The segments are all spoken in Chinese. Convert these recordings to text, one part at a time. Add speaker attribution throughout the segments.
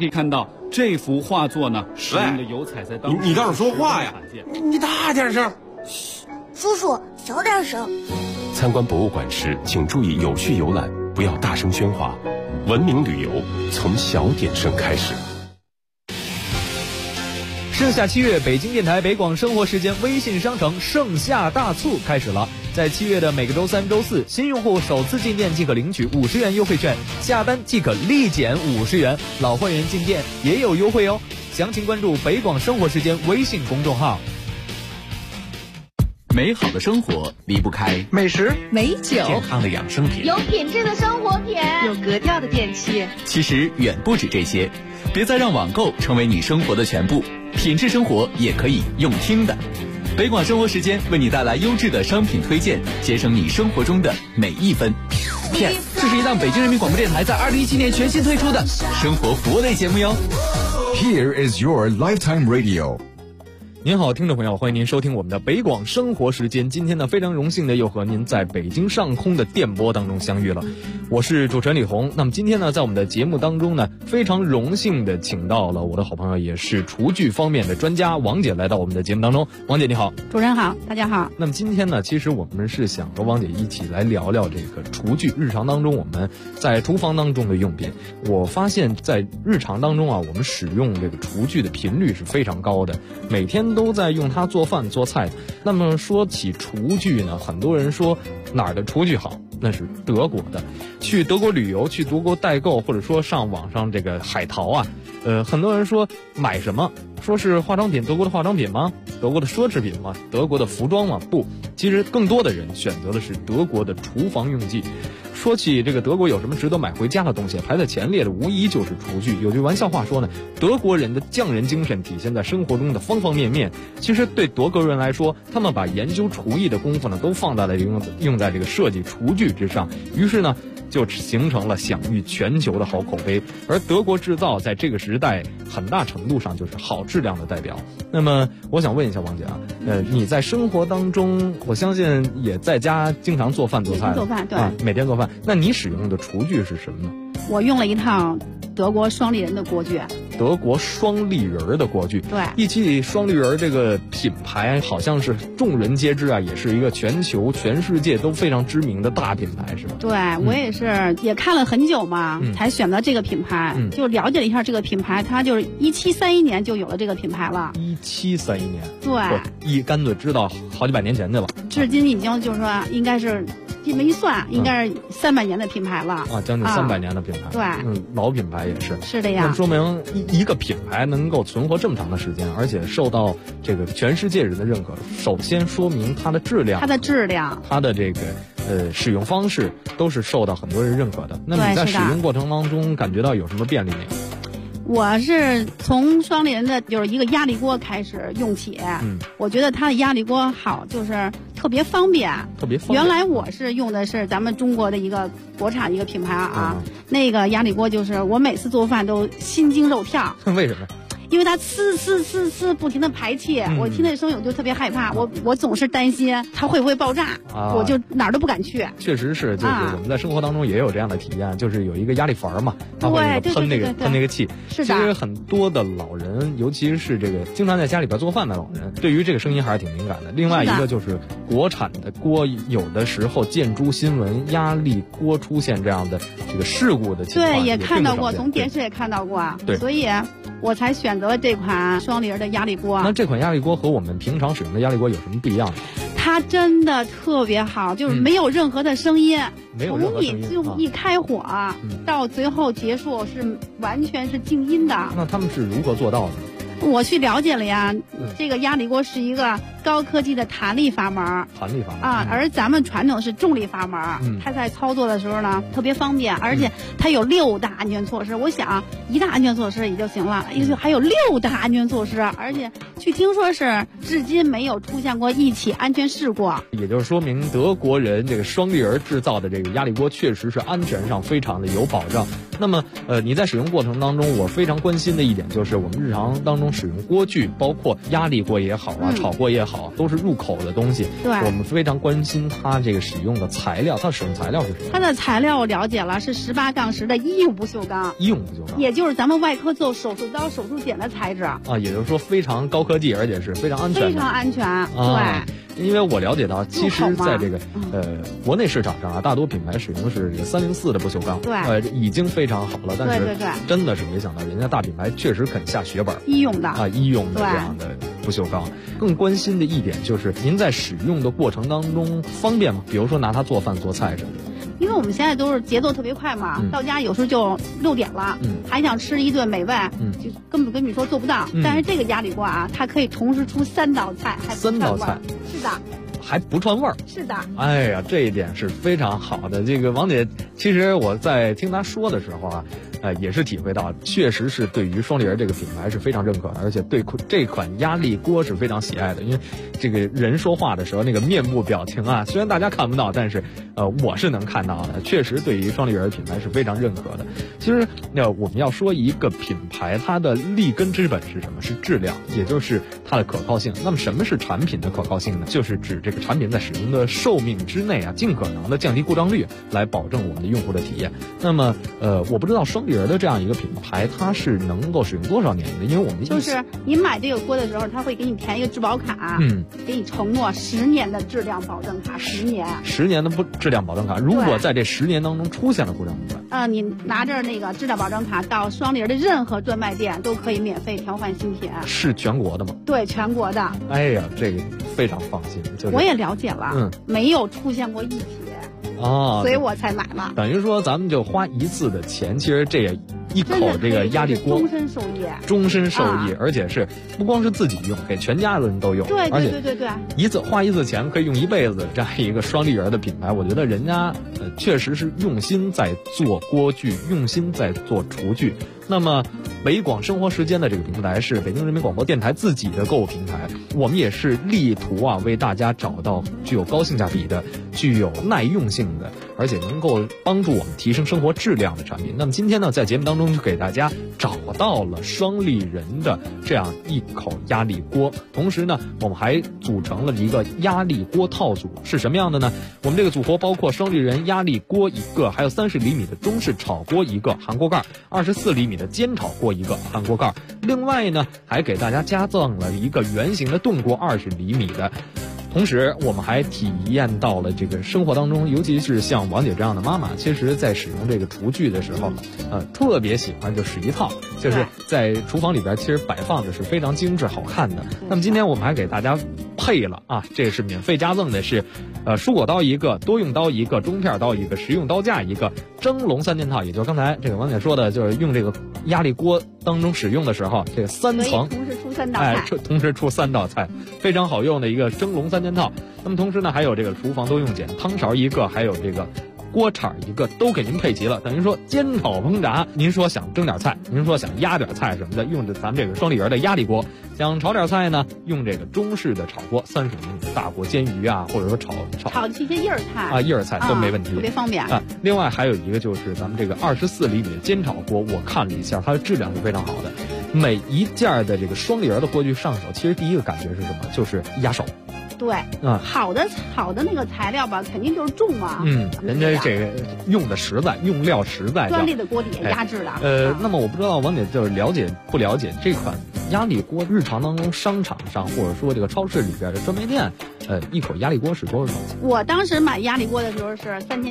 Speaker 1: 可以看到这幅画作呢，使用的油彩在当时
Speaker 2: 你倒是说话呀！你大点声。
Speaker 3: 嘘，叔叔小点声。
Speaker 4: 参观博物馆时，请注意有序游览，不要大声喧哗。文明旅游从小点声开始。
Speaker 5: 盛夏7月，北京电台北广生活时间微信商城盛夏大促开始了。在7月的每个周3、周4，新用户首次进店即可领取50元优惠券，下单即可立减50元，老会员进店也有优惠哦。详情关注北广生活时间微信公众号。
Speaker 6: 美好的生活离不开
Speaker 7: 美食、
Speaker 8: 美酒、
Speaker 6: 健康的养生品、
Speaker 9: 有品质的生活品、
Speaker 8: 有格调的电器。
Speaker 6: 其实远不止这些，别再让网购成为你生活的全部，品质生活也可以用听的。北广生活时间为你带来优质的商品推荐，节省你生活中的每一分。PS， 这是一档北京人民广播电台在2017年全新推出的生活服务类节目哟。
Speaker 10: Here is your lifetime radio。
Speaker 5: 您好，听众朋友，欢迎您收听我们的北广生活时间。今天呢，非常荣幸的又和您在北京上空的电波当中相遇了。我是主持人李红。那么今天呢，在我们的节目当中呢，非常荣幸的请到了我的好朋友，也是厨具方面的专家王姐来到我们的节目当中。王姐你好。
Speaker 11: 主持人好，大家好。
Speaker 5: 那么今天呢，其实我们是想和王姐一起来聊聊这个厨具，日常当中我们在厨房当中的用品。我发现在日常当中啊，我们使用这个厨具的频率是非常高的，每天都在用它做饭做菜。那么说起厨具呢，很多人说哪儿的厨具好，那是德国的。去德国旅游，去德国代购，或者说上网上这个海淘啊，很多人说买什么，说是化妆品，德国的化妆品吗？德国的奢侈品吗？德国的服装吗？不，其实更多的人选择的是德国的厨房用具。说起这个德国有什么值得买回家的东西，排在前列的无疑就是厨具。有句玩笑话说呢，德国人的匠人精神体现在生活中的方方面面。其实对德国人来说，他们把研究厨艺的功夫呢，都放在了用在这个设计厨具之上，于是呢就形成了享誉全球的好口碑。而德国制造在这个时代很大程度上就是好质量的代表。那么我想问一下王姐啊，你在生活当中，我相信也在家经常做饭做菜，
Speaker 11: 做饭对
Speaker 5: 啊，每天做饭。那你使用的厨具是什么呢？
Speaker 11: 我用了一套德国双立人的锅具。
Speaker 5: 德国双立人的锅具，
Speaker 11: 对，
Speaker 5: 一提起双立人这个品牌，好像是众人皆知啊，也是一个全世界都非常知名的大品牌，是吧？
Speaker 11: 对，我也是也看了很久嘛，才选择这个品牌，就了解了一下这个品牌，它就是1731年就有了这个品牌了。
Speaker 5: 1731年，
Speaker 11: 对，
Speaker 5: 干脆知道好几百年前去了，
Speaker 11: 至今已经就是说应该是。这么一算，应该是300年的品牌了
Speaker 5: 啊，将近300年的品牌，
Speaker 11: 对，
Speaker 5: 老品牌也是。
Speaker 11: 是的呀。
Speaker 5: 那说明一个品牌能够存活这么长的时间，而且受到这个全世界人的认可，首先说明它的质量，它的这个使用方式都是受到很多人认可的。那么你在使用过程当中感觉到有什么便利没有？
Speaker 11: 我是从双立人的就是一个压力锅开始用起，我觉得它的压力锅好，就是特别方便。原来我是用的是咱们中国的一个国产一个品牌啊，那个压力锅就是我每次做饭都心惊肉跳。
Speaker 5: 为什么？
Speaker 11: 因为它呲不停的排气，我听那声音我就特别害怕，我总是担心它会不会爆炸，我就哪儿都不敢去。
Speaker 5: 确实是，就是我们在生活当中也有这样的体验，就是有一个压力阀嘛，它会喷那个气。
Speaker 11: 是的。
Speaker 5: 其实很多的老人，尤其是这个经常在家里边做饭的老人，对于这个声音还是挺敏感的。另外一个就是国产的锅，有的时候见诸新闻，压力锅出现这样的这个事故的情况，
Speaker 11: 对，也看到过，从电视也看到过，
Speaker 5: 对，
Speaker 11: 所以我才选择了这款双立人的压力锅。
Speaker 5: 那这款压力锅和我们平常使用的压力锅有什么不一样呢？
Speaker 11: 它真的特别好，就是没有任何的声音，
Speaker 5: 从
Speaker 11: 你就一开火，到最后结束是完全是静音的。
Speaker 5: 那他们是如何做到的？
Speaker 11: 我去了解了呀，这个压力锅是一个高科技的弹力阀门啊，而咱们传统是重力阀门，它在操作的时候呢特别方便，而且它有6大安全措施。我想1大安全措施也就行了，还有6大安全措施，而且据听说是至今没有出现过一起安全事故。
Speaker 5: 也就是说明德国人这个双立人制造的这个压力锅确实是安全上非常的有保障。 那么你在使用过程当中，我非常关心的一点就是我们日常当中使用锅具，包括压力锅也好啊，炒锅也好，都是入口的东西。
Speaker 11: 对，
Speaker 5: 我们非常关心它这个使用的材料，它使用材料是什么？
Speaker 11: 它的材料我了解了，是18-10的医用不锈钢。
Speaker 5: 医用不锈钢，
Speaker 11: 也就是咱们外科做手术刀、手术剪的材质啊，
Speaker 5: 也就是说非常高科技，而且是非常安全的。
Speaker 11: 非常安全，
Speaker 5: 对。因为我了解到，其实在这个国内市场上啊，大多品牌使用的是304的不锈钢，
Speaker 11: 对，
Speaker 5: 已经非常好了。但是真的是没想到，人家大品牌确实肯下血本，
Speaker 11: 医用的
Speaker 5: 医用的这样的不锈钢。更关心的一点就是，您在使用的过程当中方便吗？比如说拿它做饭做菜什么的。
Speaker 11: 因为我们现在都是节奏特别快嘛，到家有时候就6点了，还想吃一顿美味，就根本跟你说做不到。但是这个压力锅啊，它可以同时出3道菜，还
Speaker 5: 3道菜，
Speaker 11: 是的。
Speaker 5: 还不串味儿，
Speaker 11: 是的。
Speaker 5: 哎呀，这一点是非常好的。这个王姐，其实我在听她说的时候啊，也是体会到，确实是对于双立人这个品牌是非常认可的，而且对这款压力锅是非常喜爱的。因为这个人说话的时候那个面部表情啊，虽然大家看不到，但是我是能看到的。确实对于双立人品牌是非常认可的。其实我们要说一个品牌它的立根之本是什么？是质量，也就是它的可靠性。那么什么是产品的可靠性呢？就是指这个产品在使用的寿命之内啊，尽可能的降低故障率，来保证我们的用户的体验。那么我不知道双立人的这样一个品牌，它是能够使用多少年的？因为我们
Speaker 11: 就是你买这个锅的时候，它会给你填一个质保卡，给你承诺10年的质量保证卡，10年
Speaker 5: 的质量保证卡。如果在这10年当中出现了故障怎么办？
Speaker 11: 你拿着那个质量保证卡到双立人的任何专卖店都可以免费调换新品。
Speaker 5: 是全国的吗？
Speaker 11: 对，全国的。
Speaker 5: 哎呀，这个非常放心。
Speaker 11: 我也了解了，没有出现过异体所以我才买了。
Speaker 5: 等于说咱们就花一次的钱，其实这也一口这个压力锅
Speaker 11: 终身受益，
Speaker 5: 而且是不光是自己用，给全家人都用。
Speaker 11: 对，
Speaker 5: 花一次钱可以用一辈子，这样一个双立人的品牌，我觉得人家确实是用心在做锅具，用心在做厨具。那么北广生活时间的这个平台是北京人民广播电台自己的购物平台，我们也是力图为大家找到具有高性价比的、具有耐用性的，而且能够帮助我们提升生活质量的产品。那么今天呢，在节目当中就给大家找到了双立人的这样一口压力锅，同时呢，我们还组成了一个压力锅套组，是什么样的呢？我们这个组合包括双立人压力锅1个，还有30厘米的中式炒锅1个含锅盖，24厘米的煎炒锅1个含锅盖，另外呢还给大家加赠了一个圆形的炖锅20厘米的。同时我们还体验到了这个生活当中，尤其是像王姐这样的妈妈，其实在使用这个厨具的时候特别喜欢就使一套，就是在厨房里边其实摆放的是非常精致好看的。那么今天我们还给大家配了这是免费加赠的，是蔬果刀1个，多用刀1个，中片刀1个，食用刀架1个，蒸笼3件套，也就是刚才这个王姐说的，就是用这个压力锅当中使用的时候，这个3层
Speaker 11: 同时出3道菜，
Speaker 5: 同时出3道菜，非常好用的一个蒸笼3件套。那么同时呢，还有这个厨房多用碱，汤勺1个，还有这个锅铲1个，都给您配齐了。等于说煎炒烹炸，您说想蒸点菜，您说想压点菜什么的，用着咱们这个双立人的压力锅；想炒点菜呢，用这个中式的炒锅，30厘米的大锅煎鱼或者说炒
Speaker 11: 这些叶儿菜
Speaker 5: 叶儿菜都没问题，
Speaker 11: 特别方便
Speaker 5: 另外还有一个就是咱们这个24厘米的煎炒锅，我看了一下，它的质量是非常好的。每一件的这个双立人的锅具上手，其实第一个感觉是什么？就是压手。
Speaker 11: 对，好的那个材料吧，肯定就是重嘛。
Speaker 5: 人家这个用的实在，用料实在。
Speaker 11: 专利的锅底压制的。
Speaker 5: 那么我不知道王姐就是了解不了解这款压力锅，日常当中商场上或者说这个超市里边的专卖店，一口压力锅是多少钱？
Speaker 11: 我当时买压力锅的时候是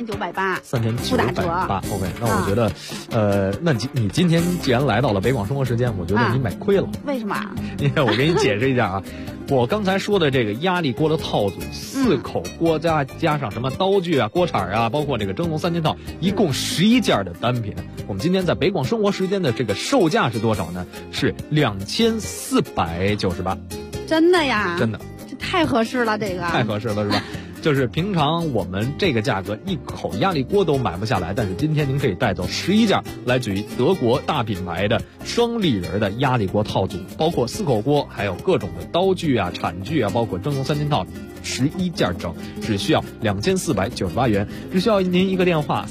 Speaker 11: 3980，不打折。
Speaker 5: OK， 那我觉得，那你今天既然来到了北广生活时间，我觉得你买亏了。
Speaker 11: 为什么？
Speaker 5: 因为我给你解释一下我刚才说的这个压力锅的套组，4口锅加上什么刀具锅铲包括这个蒸笼3件套，一共11件的单品。我们今天在北广生活时间的这个售价是多少呢？是2498。
Speaker 11: 真的呀？
Speaker 5: 真的，
Speaker 11: 这太合适了，这个
Speaker 5: 太合适了是吧？就是平常我们这个价格一口压力锅都买不下来，但是今天您可以带走11件来自于德国大品牌的双立人的压力锅套组，包括4口锅，还有各种的刀具铲具包括蒸笼3件套， 11件整，只需要2498元，只需要您一个电话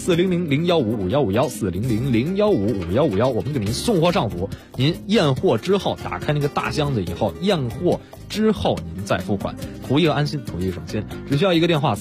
Speaker 5: 400-015-5151，400-015-5151，我们给您送货上府。您验货之后，打开那个大箱子以后，验货之后您再付款，图一个安心，图一个省心，只需要一个电话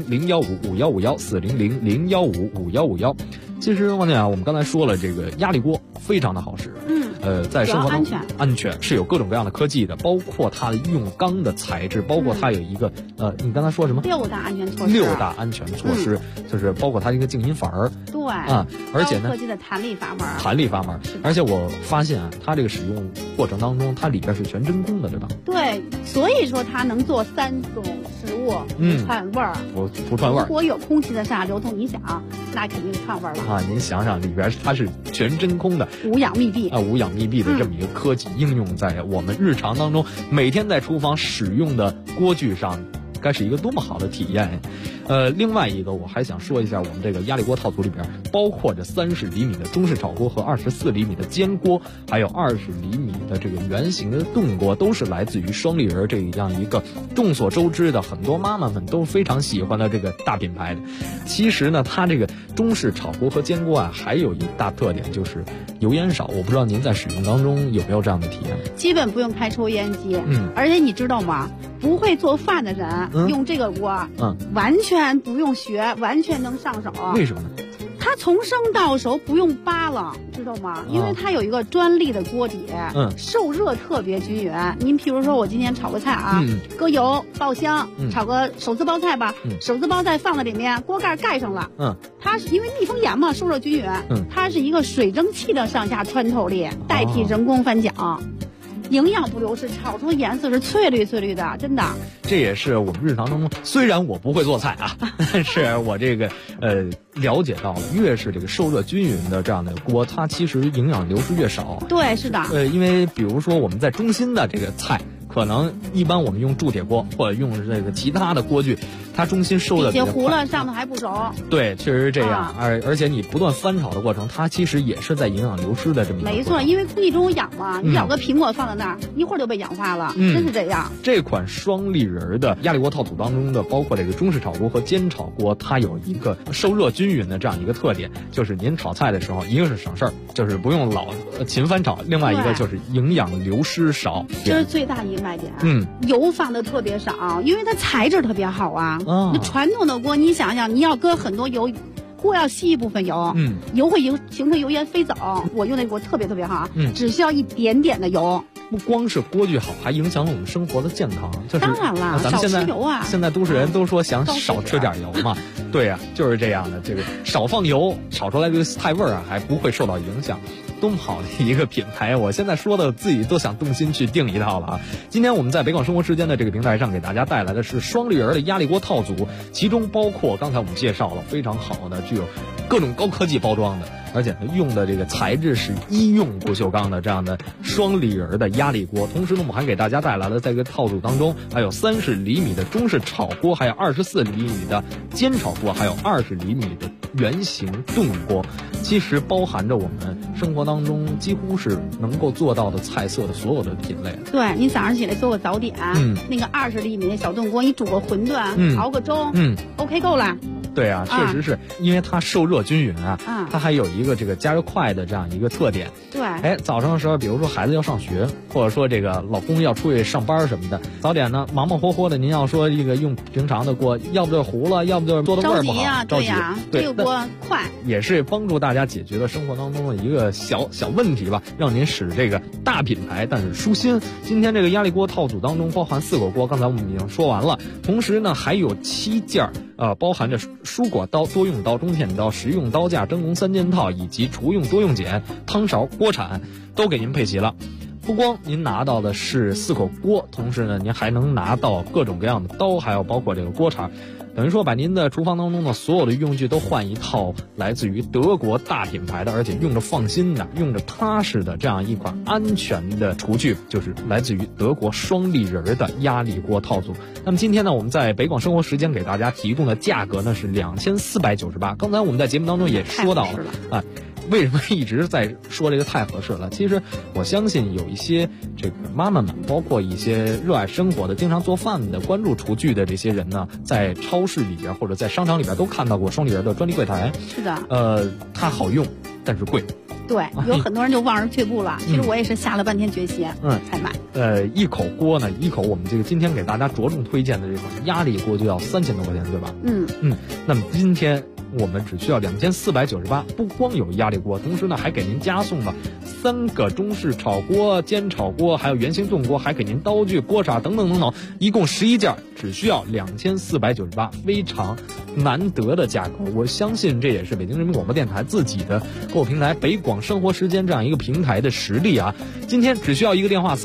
Speaker 5: 400-015-5151，400-015-5151。其实王姐啊，我们刚才说了，这个压力锅非常的好使，在生活当中安全是有各种各样的科技的，包括它的用钢的材质，包括它有一个你刚才说什么
Speaker 11: ？6大安全措施。
Speaker 5: 6大安全措施，就是包括它一个静音阀儿。
Speaker 11: 对
Speaker 5: 啊，而且呢，
Speaker 11: 高科技的弹力阀门。
Speaker 5: 弹力阀门，而且我发现啊，它这个使用过程当中，它里边是全真空的，对吧？
Speaker 11: 对，所以说它能做3种食物不串味儿，
Speaker 5: 不串味儿。
Speaker 11: 如果有空气的上流通影响，那肯定串味儿了
Speaker 5: 啊！您想想，里边它是全真空的，
Speaker 11: 无氧密闭
Speaker 5: 啊，无氧密闭的这么一个科技应用在我们日常当中，每天在厨房使用的锅具上，该是一个多么好的体验。另外一个我还想说一下，我们这个压力锅套组里边包括着30厘米的中式炒锅和24厘米的煎锅，还有20厘米的这个圆形的炖锅，都是来自于双立人这样一个众所周知的很多妈妈们都非常喜欢的这个大品牌的。其实呢，它这个中式炒锅和煎锅啊，还有一大特点就是油烟少。我不知道您在使用当中有没有这样的体验？
Speaker 11: 基本不用开抽烟机，而且你知道吗？不会做饭的人用这个锅，完全不用学，完全能上手。
Speaker 5: 为什么呢？
Speaker 11: 它从生到熟不用扒了，知道吗？因为它有一个专利的锅底，受热特别均匀。您比如说我今天炒个菜啊，搁油爆香，炒个手撕包菜吧，手撕包菜放在里面，锅盖盖上了，它是因为密封严嘛，受热均匀，它是一个水蒸气的上下穿透力，代替人工翻搅。营养不流失，炒出颜色是翠绿翠绿的，真的。
Speaker 5: 这也是我们日常当中，虽然我不会做菜啊，但是我这个了解到了，越是这个受热均匀的这样的锅，它其实营养流失越少。
Speaker 11: 对，是的。
Speaker 5: 因为比如说我们在中心的这个菜，可能一般我们用铸铁锅或者用这个其他的锅具，它中心受的比较快，
Speaker 11: 糊了，上头还不熟。
Speaker 5: 对，确实是这样。而且你不断翻炒的过程，它其实也是在营养流失的这么一个过程。
Speaker 11: 没错，因为空气中有氧嘛，你咬个苹果放在那儿，一会儿就被氧化了，真是这样。
Speaker 5: 这款双立人的压力锅套组当中的，包括这个中式炒锅和煎炒锅，它有一个受热均匀的这样一个特点，就是您炒菜的时候，一个是省事儿，就是不用老勤翻炒；另外一个就是营养流失少，
Speaker 11: 这是最大一个卖点。油放的特别少，因为它材质特别好啊。那传统的锅，你想想，你要搁很多油，锅要吸一部分油，油会形成油烟飞走。我用那锅特别特别好，只需要一点点的油。
Speaker 5: 不光是锅具好，还影响了我们生活的健康。就是
Speaker 11: 当然了，
Speaker 5: 咱们
Speaker 11: 少吃油啊！
Speaker 5: 现在都市人都说想少吃点油嘛，对呀，就是这样的。这个少放油，炒出来这个菜味儿还不会受到影响。多么好的一个品牌！我现在说的自己都想动心去订一套了啊！今天我们在北广生活时间的这个平台上给大家带来的是双立人的压力锅套组，其中包括刚才我们介绍了非常好的具有各种高科技包装的，而且呢用的这个材质是医用不锈钢的这样的双立人的压力锅。同时呢，我们还给大家带来了在这个套组当中还有30厘米的中式炒锅，还有24厘米的煎炒锅，还有20厘米的圆形炖锅。其实包含着我们生活当中几乎是能够做到的菜色的所有的品类。
Speaker 11: 对，你早上起来做个早点，那个20厘米的小炖锅，你煮个馄饨，熬个粥，OK 够了。
Speaker 5: 对啊，确实是因为它受热均匀啊，它还有一个这个加热快的这样一个特点。
Speaker 11: 对，
Speaker 5: 早上的时候，比如说孩子要上学，或者说这个老公要出去上班什么的，早点呢忙忙活活的，您要说这个用平常的锅，要不就糊了，要不就做的味儿不好，
Speaker 11: 着急啊，这个锅快，
Speaker 5: 也是帮助大家解决了生活当中的一个小问题吧，让您使这个大品牌但是舒心。今天这个压力锅套组当中包含4个锅，刚才我们已经说完了，同时呢还有7件包含着蔬果刀、多用刀、中片刀、食用刀架、蒸笼3件套以及厨用多用碱、汤勺、锅铲都给您配齐了。不光您拿到的是4口锅，同时呢您还能拿到各种各样的刀，还有包括这个锅铲，等于说把您的厨房当中的所有的用具都换一套来自于德国大品牌的，而且用着放心的、用着踏实的这样一款安全的厨具，就是来自于德国双立人的压力锅套组。那么今天呢，我们在北广生活时间给大家提供的价格呢是2498。刚才我们在节目当中也说到了为什么一直在说这个太合适了？其实我相信有一些这个妈妈们，包括一些热爱生活的、经常做饭的、关注厨具的这些人呢，在超市里边或者在商场里边都看到过双立人的专利柜台。
Speaker 11: 是的。
Speaker 5: 它好用，但是贵。
Speaker 11: 对，有很多人就望而却步了。其实我也是下了半天决心，才买。
Speaker 5: 一口锅呢，我们这个今天给大家着重推荐的这款压力锅就要3000多块钱，对吧？那么今天我们只需要2498，不光有压力锅，同时呢还给您加送了3个中式炒锅、煎炒锅，还有圆形炖锅，还给您刀具、锅铲等等等等，一共11件，只需要2498，非常难得的价格。我相信这也是北京人民广播电台自己的购物平台北广生活时间这样一个平台的实力啊！今天只需要一个电话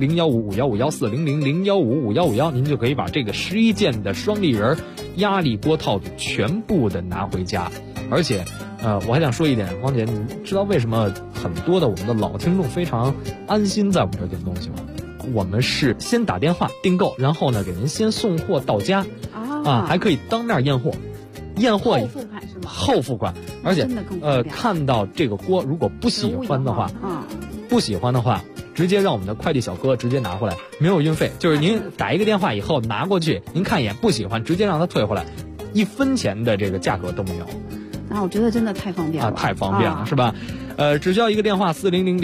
Speaker 5: 400-015-5151，400-015-5151，您就可以把这个11件的双立人压力锅套组全部的拿回家。而且我还想说一点，汪姐，你知道为什么很多的我们的老听众非常安心在我们这儿订东西吗？我们是先打电话订购，然后呢给您先送货到家，还可以当面验货，后
Speaker 11: 付款是吗？
Speaker 5: 后付款，而且看到这个锅如果不喜欢的话，直接让我们的快递小哥直接拿回来，没有运费，就是您打一个电话以后拿过去，您看一眼不喜欢，直接让他退回来，1分钱的这个价格都没有。
Speaker 11: 我觉得真的太方便了，
Speaker 5: 太方便了，是吧？只需要一个电话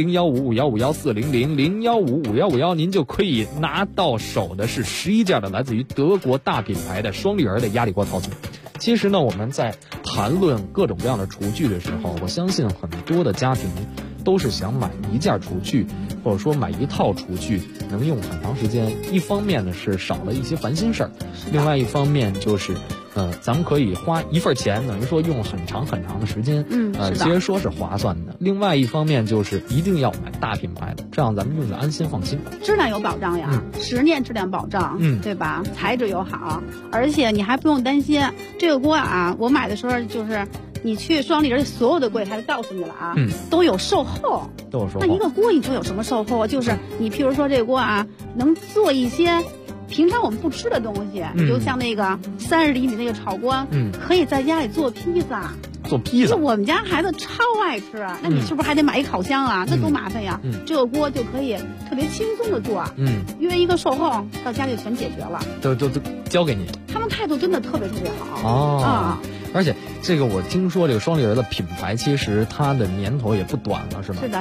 Speaker 5: 400-015-5151，400-015-5151，您就可以拿到手的是11件的来自于德国大品牌的双立人的压力锅套组。其实呢，我们在谈论各种各样的厨具的时候，我相信很多的家庭都是想买一件厨具，或者说买一套厨具能用很长时间。一方面呢是少了一些烦心事儿，另外一方面就是咱们可以花一份钱，等于说用很长很长的时间，其实说是划算的。另外一方面就是一定要买大品牌的，这样咱们用着安心放心。
Speaker 11: 质量有保障呀，10年质量保障，对吧？材质又好，而且你还不用担心这个锅啊。我买的时候就是你去双立人所有的柜台告诉你了啊，都有售后，那一个锅你说有什么售后啊？就是你譬如说这个锅啊，能做一些平常我们不吃的东西，就像那个30厘米那个炒锅，可以在家里做披萨。我们家孩子超爱吃，那你是不是还得买一烤箱啊？那多麻烦呀！这个锅就可以特别轻松的做，约一个售后到家就全解决了，
Speaker 5: 都交给你。
Speaker 11: 他们态度真的特别好
Speaker 5: 而且这个我听说这个双立人的品牌其实它的年头也不短了，是吧？
Speaker 11: 是的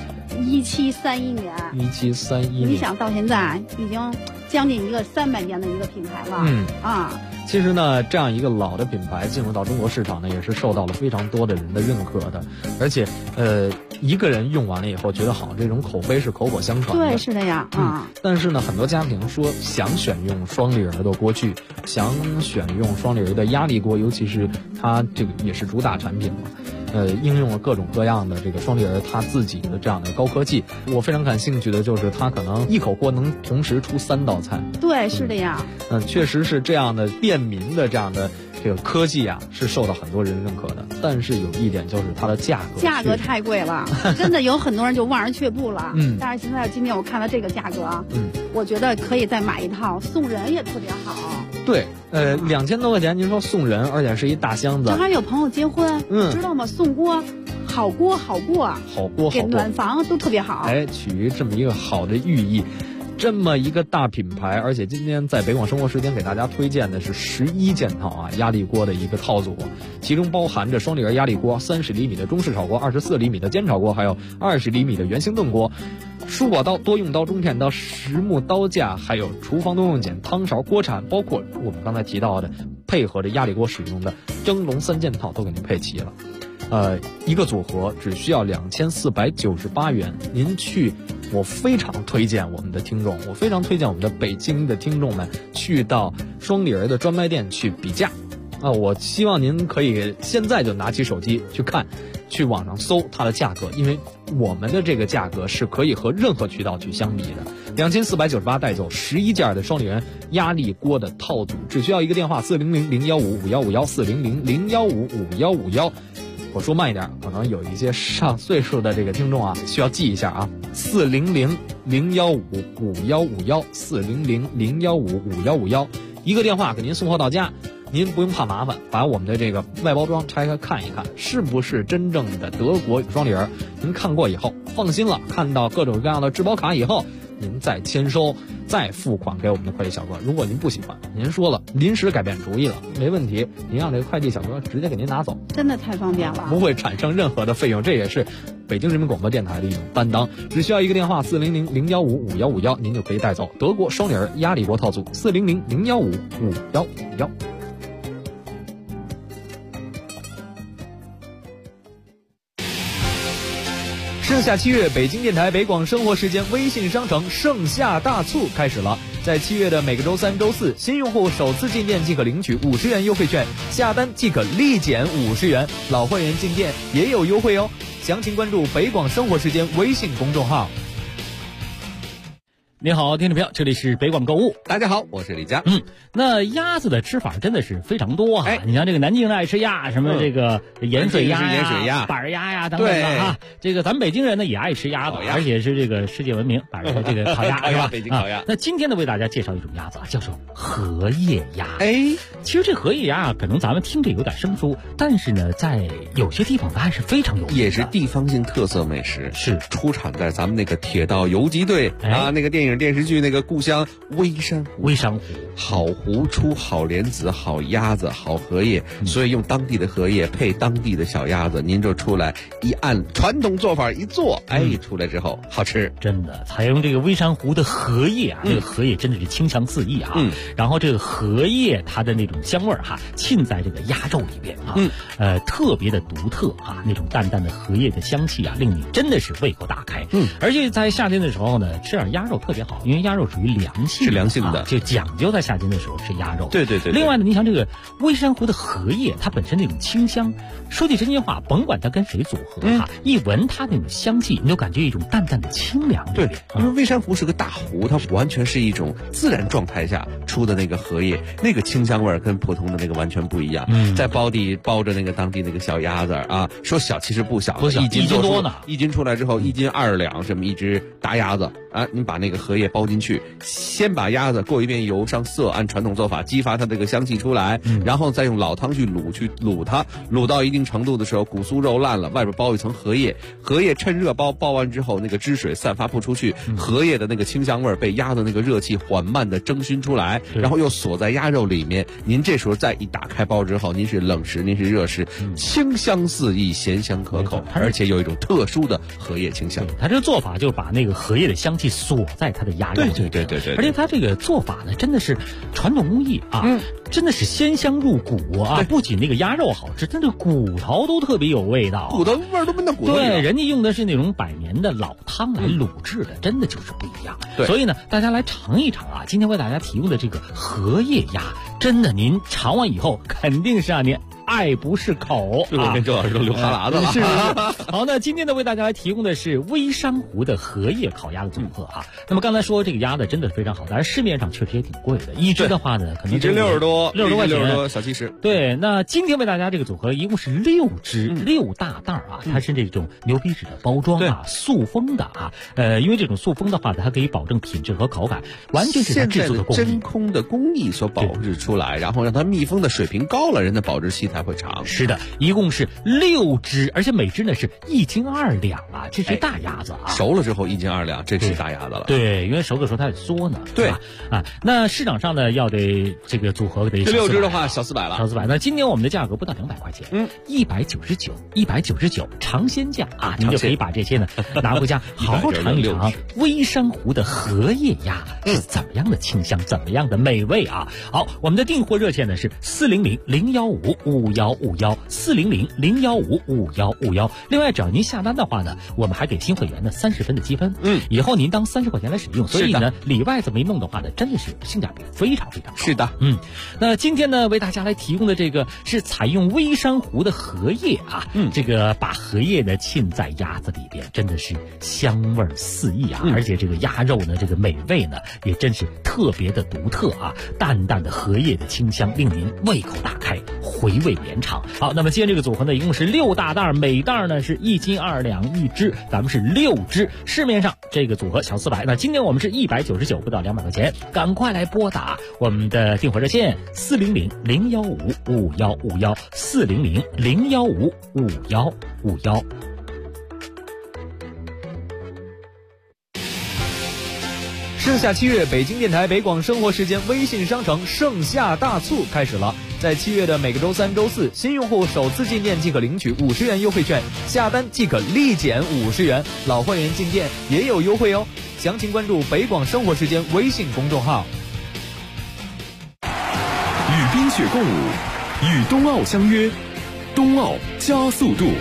Speaker 11: ，1731年。1731年，你想到现在已经将近一个300年的一个品牌了。
Speaker 5: 其实呢，这样一个老的品牌进入到中国市场呢，也是受到了非常多的人的认可的。而且一个人用完了以后觉得好，这种口碑是口口相传的。
Speaker 11: 对，是的呀。
Speaker 5: 但是呢，很多家庭说想选用双立人的锅具，想选用双立人的压力锅，尤其是它这个也是主打产品嘛。应用了各种各样的这个双立人它自己的这样的高科技。我非常感兴趣的就是它可能一口锅能同时出3道菜。
Speaker 11: 对，是的呀。
Speaker 5: 确实是这样的便民的这样的这个科技啊，是受到很多人认可的。但是有一点就是它的价格
Speaker 11: 太贵了，真的有很多人就望而却步了。但是今天我看到这个价格，我觉得可以再买一套，送人也特别好。
Speaker 5: 对，2000多块钱，您说送人，而且是一大箱子。
Speaker 11: 正好有朋友结婚，知道吗？送锅，好锅，给暖房都特别好。
Speaker 5: 取这么一个好的寓意。这么一个大品牌，而且今天在北广生活时间给大家推荐的是11件套压力锅的一个套组，其中包含着双立人压力锅、30厘米的中式炒锅、24厘米的煎炒锅，还有20厘米的圆形炖锅、蔬果刀、多用刀、中片刀、实木刀架，还有厨房多用碱、汤勺、锅铲，包括我们刚才提到的配合着压力锅使用的蒸笼3件套都给您配齐了。一个组合只需要2498元。我非常推荐我们的听众，我非常推荐我们的北京的听众们去到双立人的专卖店去比价。我希望您可以现在就拿起手机去看，去网上搜它的价格，因为我们的这个价格是可以和任何渠道去相比的。2498带走11件的双立人压力锅的套组，只需要一个电话400-015-5151，400-015-5151。我说慢一点，可能有一些上岁数的这个听众需要记一下400-015-5151，400-015-5151，一个电话给您送货到家。 您不用怕麻烦，把我们的这个外包装拆开看一看，是不是真正的德国双梨儿？您看过以后放心了，看到各种各样的质保卡以后，您再签收，再付款给我们的快递小哥。如果您不喜欢，您说了临时改变主意了，没问题，您让这个快递小哥直接给您拿走，
Speaker 11: 真的太方便了，
Speaker 5: 不会产生任何的费用。这也是北京人民广播电台的一种担当，只需要一个电话400-015-5151，您就可以带走德国双梨儿鸭梨国套组400-015-5151。盛夏7月，北京电台北广生活时间微信商城盛夏大促开始了。在7月的每个周3、周4，新用户首次进店即可领取50元优惠券，下单即可立减50元，老会员进店也有优惠哦。详情关注北广生活时间微信公众号。
Speaker 7: 你好，听众朋友，这里是北广购物。
Speaker 2: 大家好，我是李佳。
Speaker 7: 那鸭子的吃法真的是非常多啊！你像这个南京人爱吃鸭，什么这个盐水鸭呀、板鸭呀等等的哈。这个咱们北京人呢也爱吃鸭子，而且是这个世界闻名，板儿这个烤鸭是吧？
Speaker 2: 北京烤鸭。
Speaker 7: 那今天呢，为大家介绍一种鸭子啊，叫做荷叶鸭。其实这荷叶鸭可能咱们听着有点生疏，但是呢，在有些地方它还是非常有名的，
Speaker 2: 也是地方性特色美食，
Speaker 7: 是
Speaker 2: 出产在咱们那个铁道游击队啊，那个电影电视剧那个故乡微山湖。好湖出好莲子，好鸭子，好荷叶，所以用当地的荷叶配当地的小鸭子，您就出来一按传统做法一做，出来之后好吃。
Speaker 7: 真的采用这个微山湖的荷叶啊，这个荷叶真的是清香四溢啊。然后这个荷叶它的那种香味儿哈，浸在这个鸭肉里边啊，特别的独特啊，那种淡淡的荷叶的香气啊，令你真的是胃口大开。而且在夏天的时候呢，吃点鸭肉特别好，因为鸭肉属于凉性，
Speaker 2: 是凉性的，
Speaker 7: 就讲究在夏天的时候吃鸭肉。
Speaker 2: 对。
Speaker 7: 另外呢，你像这个微山湖的荷叶，它本身那种清香，说句真心话，甭管它跟谁组合一闻它那种香气，你就感觉一种淡淡的清凉。
Speaker 2: 对，因为微山湖是个大湖，它完全是一种自然状态下出的那个荷叶，那个清香味跟普通的那个完全不一样。在包底包着那个当地那个小鸭子啊，说小其实不小，1斤
Speaker 7: 多呢。
Speaker 2: 1斤出来之后，1斤2两这么一只大鸭子啊，你把那个荷叶包进去，先把鸭子过一遍油上色，按传统做法激发它这个香气出来，然后再用老汤去卤它，卤到一定程度的时候，骨酥肉烂了，外边包一层荷叶，荷叶趁热包完之后，那个汁水散发不出去，荷叶的那个清香味被鸭的那个热气缓慢的蒸熏出来，然后又锁在鸭肉里面。您这时候再一打开包之后，您是冷食，您是热食，清香四溢，咸香可口，而且有一种特殊的荷叶清香。
Speaker 7: 它这个做法就把那个荷叶的香气锁在它的鸭肉里。
Speaker 2: 对，
Speaker 7: 而且它这个做法呢，真的是传统工艺啊，真的是鲜香入骨啊！不仅那个鸭肉好吃，它这骨头都特别有味道，
Speaker 2: 骨头味儿都闻到骨头里了。
Speaker 7: 对，人家用的是那种百年的老汤来卤制的，真的就是不一样。所以呢，大家来尝一尝啊！今天为大家提供的这个荷叶鸭，真的您尝完以后肯定是让您爱不释口啊！
Speaker 2: 跟周老师都流哈喇子了。
Speaker 7: 是。好，那今天呢，为大家来提供的是微山湖的荷叶烤鸭的组合啊。那么刚才说这个鸭子真的非常好，但是市面上确实也挺贵的，一只的话呢，可能
Speaker 2: 一只60多
Speaker 7: 块钱
Speaker 2: ，60多小70。
Speaker 7: 对，那今天为大家这个组合一共是6只，6大袋啊，它是这种牛皮纸的包装啊，塑封的啊。因为这种塑封的话，它可以保证品质和口感，完全是它制作的工艺，
Speaker 2: 真空的工艺所保质出来，然后让它密封的水平高了，人的保质期才会长。
Speaker 7: 是的，一共是6只，而且每只呢是1斤2两啊，这是大鸭子啊。
Speaker 2: 熟了之后1斤2两，这是大鸭子了。
Speaker 7: 对，因为熟的时候它得缩呢。
Speaker 2: 对
Speaker 7: 啊，那市场上呢要得这个组合得
Speaker 2: 这6只的话小400了，
Speaker 7: 小400。那今天我们的价格不到200块钱，199，尝鲜价啊，您就可以把这些呢拿回家好好尝一尝微山湖的荷叶鸭是怎么样的清香，怎么样的美味啊！好，我们的订货热线呢是400-015-5151，400-015-5151。另外，只要您下单的话呢，我们还给新会员呢30分的积分，以后您当30块钱来使用。所以呢，里外这么一弄的话呢，真的是性价比非常非常高。
Speaker 2: 是的，
Speaker 7: 那今天呢，为大家来提供的这个是采用微山湖的荷叶啊，这个把荷叶呢浸在鸭子里边，真的是香味四溢啊，而且这个鸭肉呢，这个美味呢也真是特别的独特啊，淡淡的荷叶的清香令您胃口大开。 回味绵长。好，那么今天这个组合呢，一共是6大袋，每袋呢是1斤2两1只，咱们是6只。市面上这个组合小400，那今天我们是199，不到200块钱，赶快来拨打我们的订货热线400-015-5151，400-015-5151。
Speaker 5: 盛夏7月，北京电台北广生活时间微信商城盛夏大促开始了。在7月的每个周3、周4，新用户首次进店即可领取50元优惠券，下单即可立减50元，老会员进店也有优惠哦。详情关注北广生活时间微信公众号。
Speaker 4: 与冰雪共舞，与冬奥相约，冬奥加速度。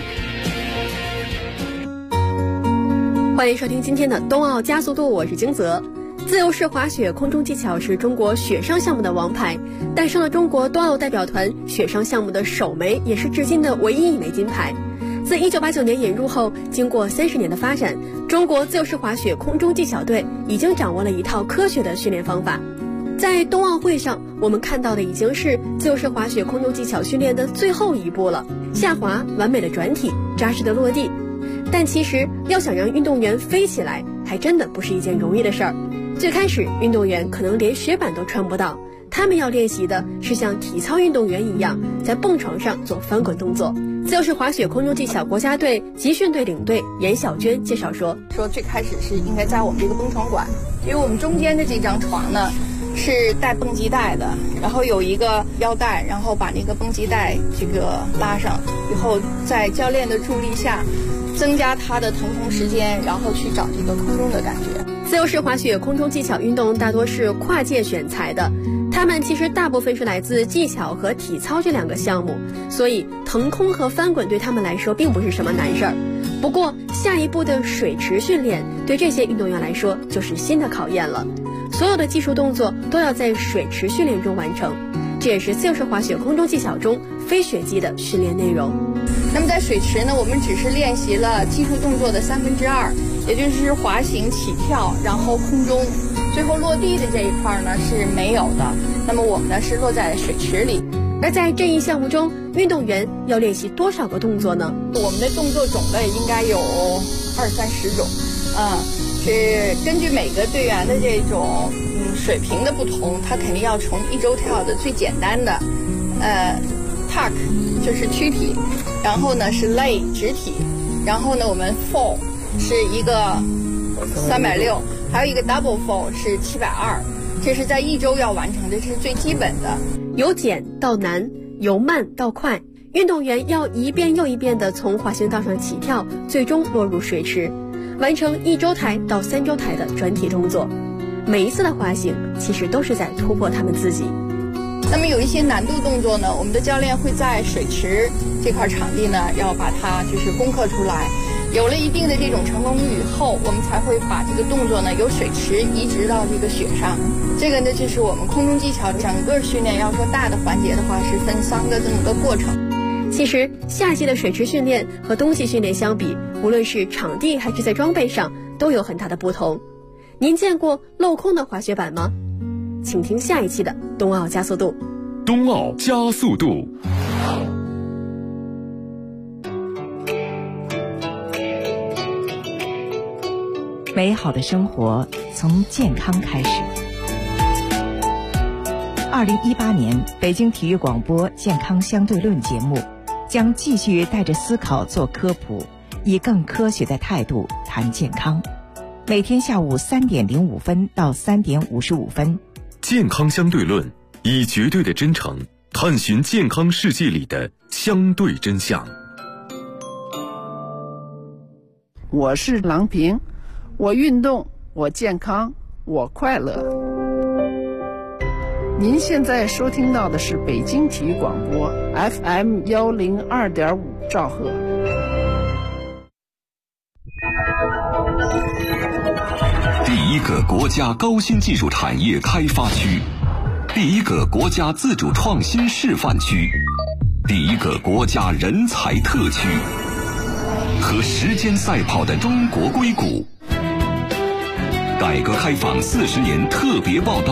Speaker 8: 欢迎收听今天的冬奥加速度，我是金泽。自由式滑雪空中技巧是中国雪上项目的王牌，诞生了中国冬奥代表团雪上项目的首枚，也是至今的唯一一枚金牌。自1989年引入后，经过30年的发展，中国自由式滑雪空中技巧队已经掌握了一套科学的训练方法。在冬奥会上，我们看到的已经是自由式滑雪空中技巧训练的最后一步了，下滑、完美的转体、扎实的落地。但其实要想让运动员飞起来，还真的不是一件容易的事儿。最开始，运动员可能连雪板都穿不到，他们要练习的是像体操运动员一样，在蹦床上做翻滚动作。自由式滑雪空中技巧国家队集训队领队严小娟介绍说
Speaker 9: 最开始是应该在我们这个蹦床馆，因为我们中间的这张床呢是带蹦极带的，然后有一个腰带，然后把那个蹦极带这个拉上以后，在教练的助力下增加它的腾空时间，然后去找这个空中的感觉。
Speaker 8: 自由式滑雪空中技巧运动大多是跨界选材的，它们其实大部分是来自技巧和体操这2个项目，所以腾空和翻滚对他们来说并不是什么难事儿。不过下一步的水池训练对这些运动员来说就是新的考验了，所有的技术动作都要在水池训练中完成，这也是自由式滑雪空中技巧中非雪季的训练内容。
Speaker 9: 那么在水池呢，我们只是练习了技术动作的2/3，也就是滑行、起跳，然后空中，最后落地的这一块呢是没有的。那么我们呢是落在水池里。
Speaker 8: 而在这一项目中，运动员要练习多少个动作呢？
Speaker 9: 我们的动作种类应该有20-30种，是根据每个队员的这种水平的不同，他肯定要从1周跳的最简单的tuck 就是躯体，然后呢是 lay 直体，然后呢我们 fall 是一个360，还有一个 double fall 是720，这是在1周要完成的，这是最基本的。
Speaker 8: 由简到难，由慢到快，运动员要一遍又一遍地从滑行道上起跳，最终落入水池，完成1周台到3周台的转体动作。每一次的滑行其实都是在突破他们自己。
Speaker 9: 那么有一些难度动作呢，我们的教练会在水池这块场地呢，要把它就是攻克出来。有了一定的这种成功率以后，我们才会把这个动作呢由水池移植到这个雪上。这个呢就是我们空中技巧整个训练，要说大的环节的话是分3个这么个过程。
Speaker 8: 其实夏季的水池训练和冬季训练相比，无论是场地还是在装备上都有很大的不同。您见过镂空的滑雪板吗？请听下一期的冬奥加速度。
Speaker 4: 冬奥加速度。
Speaker 12: 美好的生活从健康开始。2018年北京体育广播健康相对论节目将继续带着思考做科普，以更科学的态度谈健康。每天下午3点05分到3点55分。
Speaker 4: 健康相对论，以绝对的真诚探寻健康世界里的相对真相。
Speaker 13: 我是郎平，我运动，我健康，我快乐。您现在收听到的是北京体育广播 FM 102.5兆赫。
Speaker 14: 第一个国家高新技术产业开发区，第一个国家自主创新示范区，第一个国家人才特区，和时间赛跑的中国硅谷。改革开放40年特别报道。